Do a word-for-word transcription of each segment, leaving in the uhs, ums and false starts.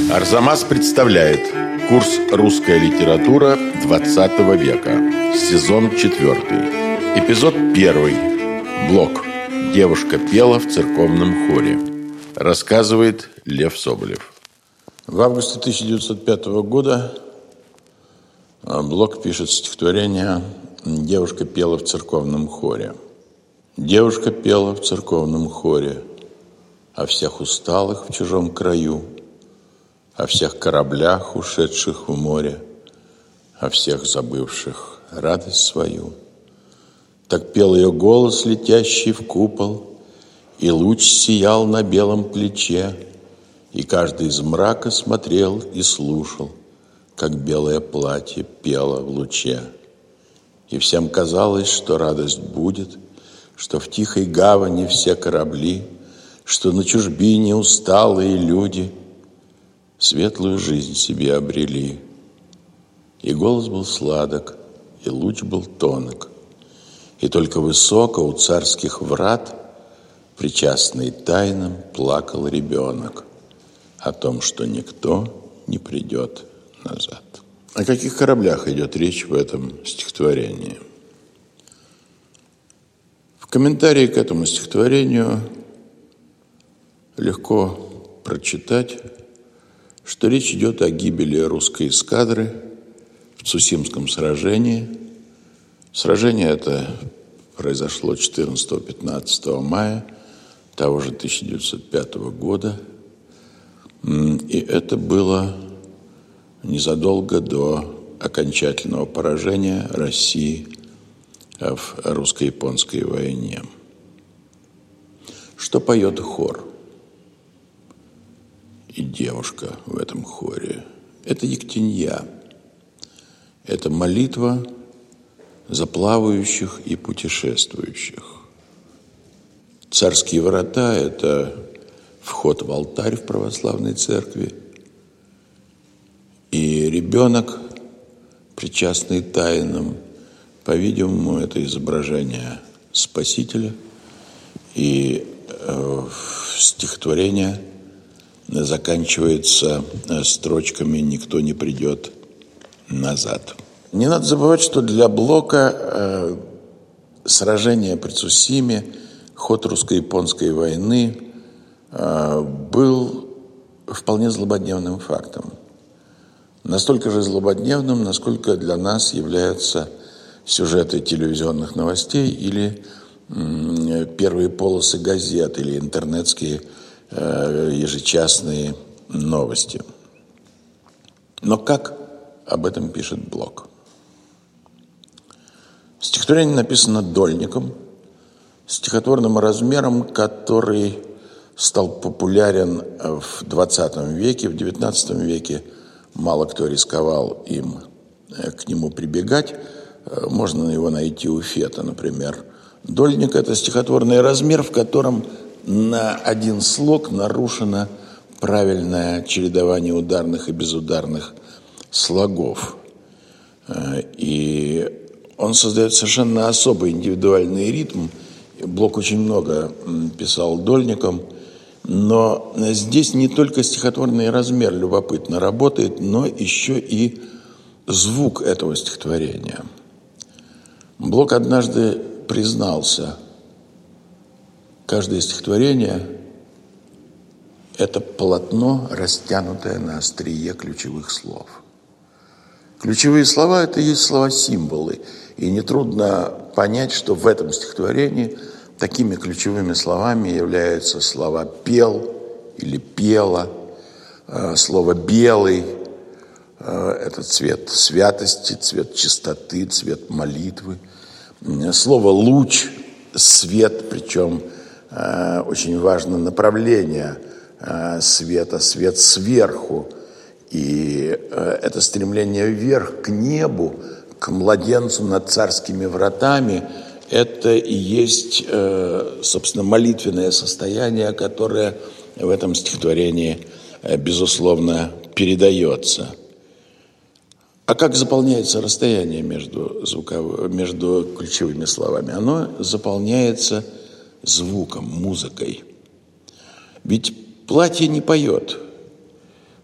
Арзамас представляет курс «Русская литература двадцатого века». Сезон четвертый. Эпизод первый. Блок. Девушка пела в церковном хоре. Рассказывает Лев Соболев. В августе тысяча девятьсот пятого года Блок пишет стихотворение «Девушка пела в церковном хоре». Девушка пела в церковном хоре о всех усталых в чужом краю, о всех кораблях, ушедших в море, о всех забывших радость свою. Так пел ее голос, летящий в купол, и луч сиял на белом плече, и каждый из мрака смотрел и слушал, как белое платье пело в луче. И всем казалось, что радость будет, что в тихой гавани все корабли, что на чужбине усталые люди светлую жизнь себе обрели. И голос был сладок, и луч был тонок, и только высоко у царских врат, причастный тайнам, плакал ребенок о том, что никто не придет назад. О каких кораблях идет речь в этом стихотворении? В комментарии к этому стихотворению легко прочитать, что речь идет о гибели русской эскадры в Цусимском сражении. Сражение это произошло четырнадцатого-пятнадцатого мая того же тысяча девятьсот пятого года. И это было незадолго до окончательного поражения России в русско-японской войне. Что поет хор и девушка в этом хоре? Это ектенья. Это молитва за плавающих и путешествующих. Царские врата – это вход в алтарь в православной церкви. И ребенок, причастный тайнам, по-видимому, это изображение Спасителя. И э, стихотворение заканчивается строчками «Никто не придет назад». Не надо забывать, что для Блока э, сражение при Цусиме, ход русско-японской войны э, был вполне злободневным фактом. Настолько же злободневным, насколько для нас являются сюжеты телевизионных новостей или м, первые полосы газет или интернетские э, ежечасные новости. Но как об этом пишет Блок? Стихотворение написано дольником, стихотворным размером, который стал популярен в двадцатом веке, в девятнадцатом веке. Мало кто рисковал им к нему прибегать. Можно его найти у Фета, например. Дольник – это стихотворный размер, в котором на один слог нарушено правильное чередование ударных и безударных слогов. И он создает совершенно особый индивидуальный ритм. Блок очень много писал дольником. Но здесь не только стихотворный размер любопытно работает, но еще и звук этого стихотворения. Блок однажды признался: каждое стихотворение – это полотно, растянутое на острие ключевых слов. Ключевые слова – это и есть слова-символы. И нетрудно понять, что в этом стихотворении такими ключевыми словами являются слова «пел» или «пела», слово «белый» – это цвет святости, цвет чистоты, цвет молитвы. Слово «луч» – свет, причем очень важно направление света, свет сверху. И это стремление вверх, к небу, к младенцу над царскими вратами – это и есть, собственно, молитвенное состояние, которое в этом стихотворении, безусловно, передается. А как заполняется расстояние между, звуков... между ключевыми словами? Оно заполняется звуком, музыкой. Ведь платье не поет.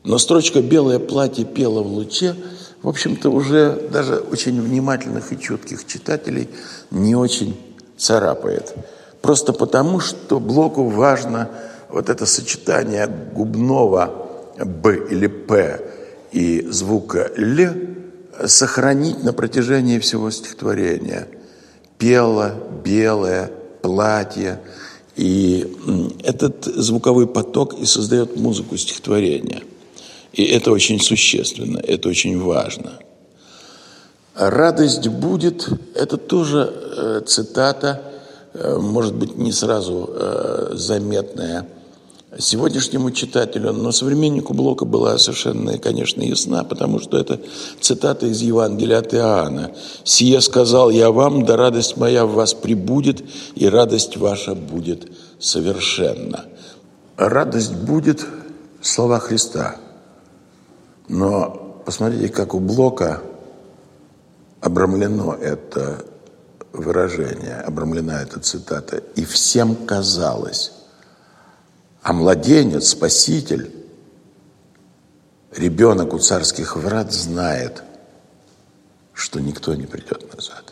Но строчка «белое платье пело в луче», в общем-то, уже даже очень внимательных и чутких читателей не очень царапает. Просто потому, что Блоку важно вот это сочетание губного «б» или «п» и звука «л» сохранить на протяжении всего стихотворения. Пело, белое, платье. И этот звуковой поток и создает музыку стихотворения. И это очень существенно, это очень важно. «Радость будет» – это тоже э, цитата, э, может быть, не сразу э, заметная сегодняшнему читателю, но современнику Блока была совершенно, конечно, ясна, потому что это цитата из Евангелия от Иоанна. «Сие сказал я вам, да радость моя в вас пребудет, и радость ваша будет совершенна». Радость будет – слова Христа. Но посмотрите, как у Блока обрамлено это выражение, обрамлена эта цитата. «И всем казалось». А младенец, Спаситель, ребенок у царских врат знает, что никто не придет назад.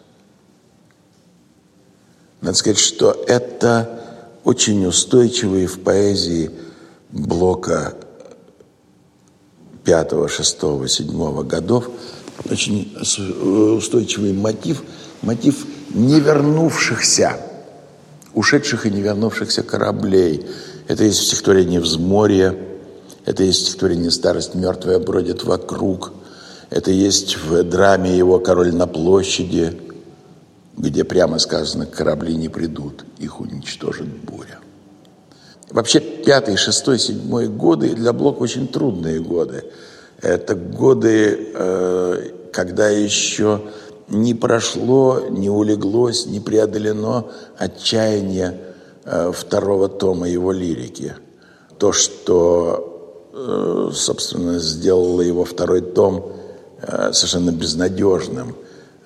Надо сказать, что это очень устойчивый в поэзии Блока пятого, шестого, седьмого годов, очень устойчивый мотив, мотив невернувшихся, ушедших и не вернувшихся кораблей. Это есть в стихотворении «Взморье», это есть в стихотворении «Старость мертвая бродит вокруг», это есть в драме его «Король на площади», где прямо сказано «корабли не придут, их уничтожит буря». Вообще пятый, шестой, седьмой годы для Блока очень трудные годы. Это годы, когда еще не прошло, не улеглось, не преодолено отчаяние второго тома его лирики. То, что, собственно, сделало его второй том совершенно безнадежным,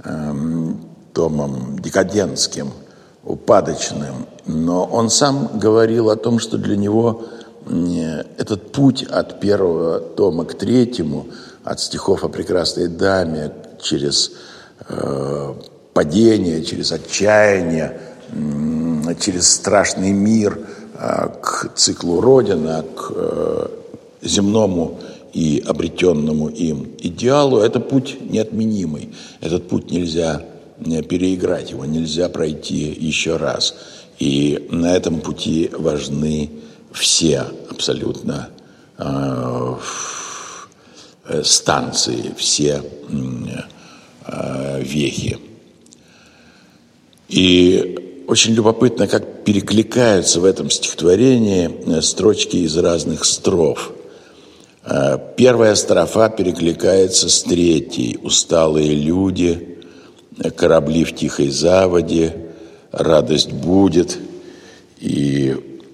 томом декадентским, упадочным. Но он сам говорил о том, что для него этот путь от первого тома к третьему, от стихов о прекрасной даме, через падение, через отчаяние, через страшный мир к циклу «Родина», к земному и обретенному им идеалу, это путь неотменимый. Этот путь нельзя переиграть, его нельзя пройти еще раз. И на этом пути важны все абсолютно станции, все вехи. И очень любопытно, как перекликаются в этом стихотворении строчки из разных строф. Первая строфа перекликается с третьей. «Усталые люди, корабли в тихой заводе, радость будет». И,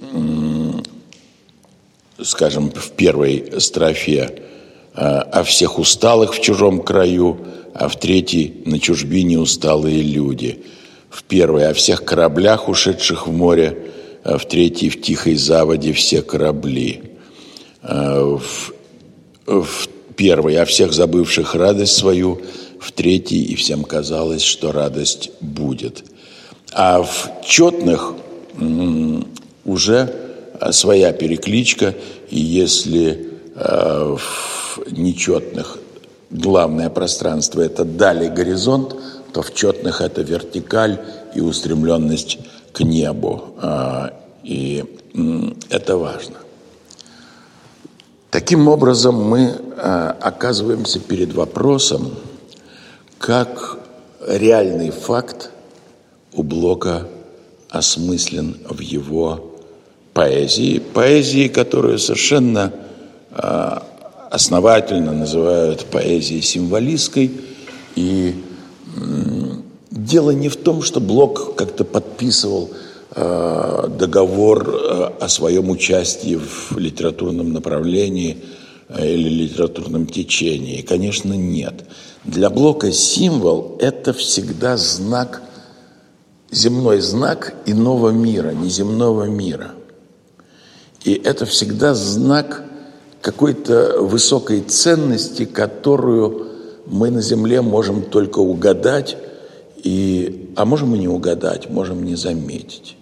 скажем, в первой строфе «О всех усталых в чужом краю», а в третьей «На чужбине усталые люди». В первой «О всех кораблях, ушедших в море», а в третьей «В тихой заводе все корабли». В, в первой «О всех забывших радость свою», в третьей «И всем казалось, что радость будет». А в четных уже своя перекличка, и если в нечетных главное пространство – это даль и горизонт, то в четных это вертикаль и устремленность к небу. И это важно. Таким образом, мы оказываемся перед вопросом, как реальный факт у Блока осмыслен в его поэзии. Поэзии, которую совершенно основательно называют поэзией символистской. И дело не в том, что Блок как-то подписывал э, договор э, о своем участии в литературном направлении э, или литературном течении. Конечно, нет. Для Блока символ – это всегда знак, земной знак иного мира, неземного мира. И это всегда знак какой-то высокой ценности, которую мы на Земле можем только угадать, и, а можем и не угадать, можем не заметить.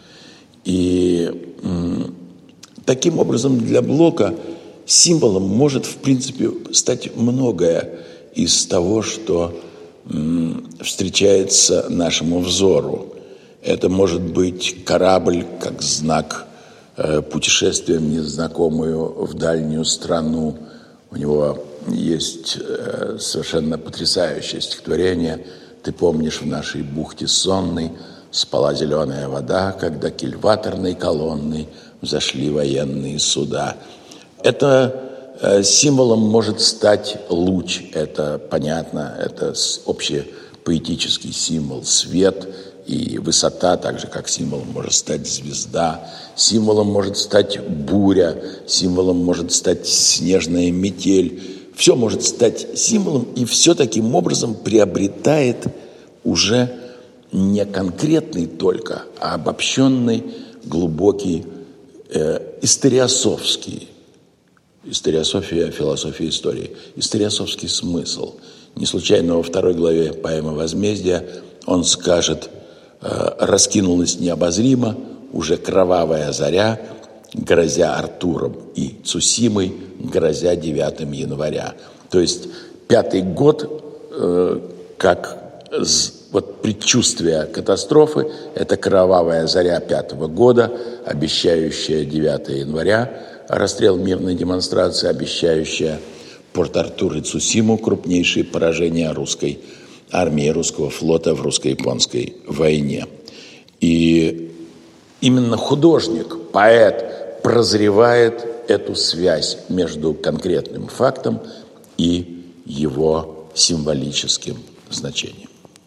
И м, таким образом для Блока символом может, в принципе, стать многое из того, что м, встречается нашему взору. Это может быть корабль как знак э, путешествия в незнакомую, в дальнюю страну. У него есть э, совершенно потрясающее стихотворение. «Ты помнишь, в нашей бухте сонной спала зеленая вода, когда кильваторной колонной взошли военные суда». Это э, символом может стать луч, это понятно, это общепоэтический символ, свет и высота, так же как символом может стать звезда, символом может стать буря, символом может стать снежная метель. Все может стать символом, и все таким образом приобретает уже не конкретный только, а обобщенный, глубокий, э, историософский, историософия, философия истории, историософский смысл. Не случайно во второй главе поэмы «Возмездие» он скажет: «Раскинулась необозримо уже кровавая заря, грозя Артуром и Цусимой, грозя девятым января». То есть пятый год, э, как вот предчувствие катастрофы, это кровавая заря пятого года, обещающая девятого января, расстрел мирной демонстрации, обещающая Порт-Артур и Цусиму, крупнейшие поражения русской армии, русского флота в русско-японской войне. И именно художник, поэт прозревает эту связь между конкретным фактом и его символическим значением.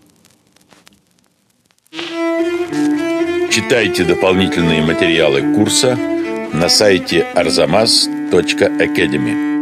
Читайте дополнительные материалы курса на сайте арзамас точка академи.